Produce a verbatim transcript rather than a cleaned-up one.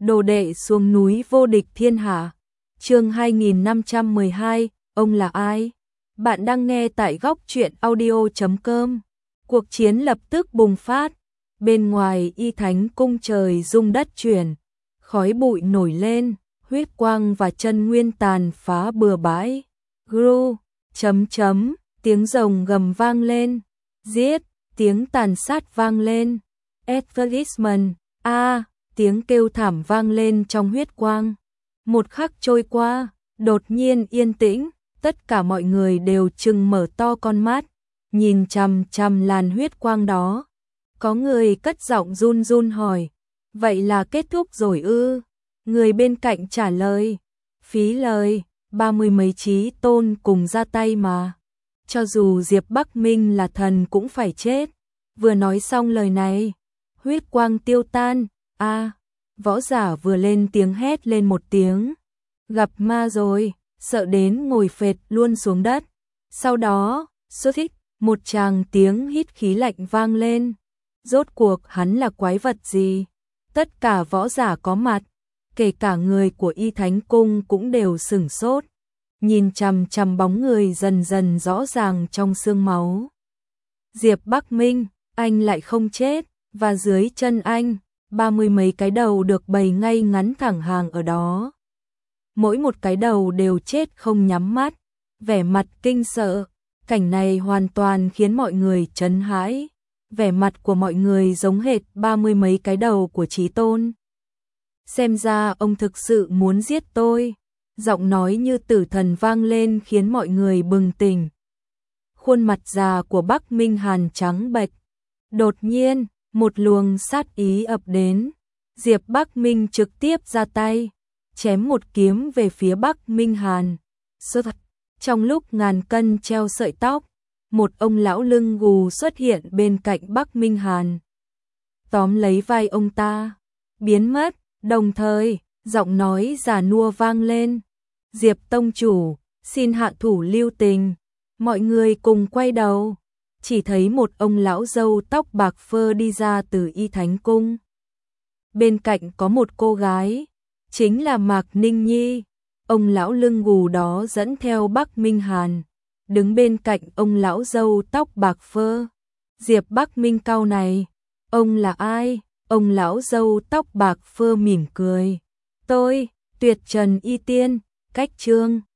Đồ đệ xuống núi vô địch thiên hạ. Chương hai nghìn năm trăm mười hai, ông là ai? Bạn đang nghe tại góc truyện audio chấm com. Cuộc chiến lập tức bùng phát. Bên ngoài Y Thánh cung trời rung đất chuyển, khói bụi nổi lên, huyết quang và chân nguyên tàn phá bừa bãi. Gru, chấm chấm, tiếng rồng gầm vang lên. Giết, tiếng tàn sát vang lên. Advertisement, a, tiếng kêu thảm vang lên trong huyết quang. Một khắc trôi qua, đột nhiên yên tĩnh, tất cả mọi người đều trừng mở to con mắt, nhìn chằm chằm làn huyết quang đó. Có người cất giọng run run hỏi, vậy là kết thúc rồi ư? Người bên cạnh trả lời, phí lời, ba mươi mấy chí tôn cùng ra tay mà. Cho dù Diệp Bắc Minh là thần cũng phải chết. Vừa nói xong lời này, huyết quang tiêu tan, a, võ giả vừa lên tiếng hét lên một tiếng. Gặp ma rồi, sợ đến ngồi phệt luôn xuống đất. Sau đó, xuất thích, một tràng tiếng hít khí lạnh vang lên. Rốt cuộc hắn là quái vật gì? Tất cả võ giả có mặt, kể cả người của Y Thánh Cung cũng đều sửng sốt, nhìn chằm chằm bóng người dần dần rõ ràng trong xương máu. Diệp Bắc Minh, anh lại không chết, và dưới chân anh, ba mươi mấy cái đầu được bày ngay ngắn thẳng hàng ở đó. Mỗi một cái đầu đều chết không nhắm mắt, vẻ mặt kinh sợ. Cảnh này hoàn toàn khiến mọi người chấn hãi. Vẻ mặt của mọi người giống hệt ba mươi mấy cái đầu của Chí Tôn. Xem ra ông thực sự muốn giết tôi. Giọng nói như tử thần vang lên khiến mọi người bừng tỉnh. Khuôn mặt già của Bắc Minh Hàn trắng bệch. Đột nhiên, một luồng sát ý ập đến. Diệp Bắc Minh trực tiếp ra tay, chém một kiếm về phía Bắc Minh Hàn. Sơ thật, trong lúc ngàn cân treo sợi tóc, một ông lão lưng gù xuất hiện bên cạnh Bắc Minh Hàn. Tóm lấy vai ông ta, biến mất, đồng thời, giọng nói già nua vang lên. Diệp tông chủ, xin hạ thủ lưu tình. Mọi người cùng quay đầu, chỉ thấy một ông lão râu tóc bạc phơ đi ra từ Y Thánh Cung. Bên cạnh có một cô gái, chính là Mạc Ninh Nhi. Ông lão lưng gù đó dẫn theo Bắc Minh Hàn, đứng bên cạnh ông lão râu tóc bạc phơ. Diệp Bắc Minh cau này, ông là ai? Ông lão râu tóc bạc phơ mỉm cười. Tôi, Tuyệt Trần Y Tiên, cách chương.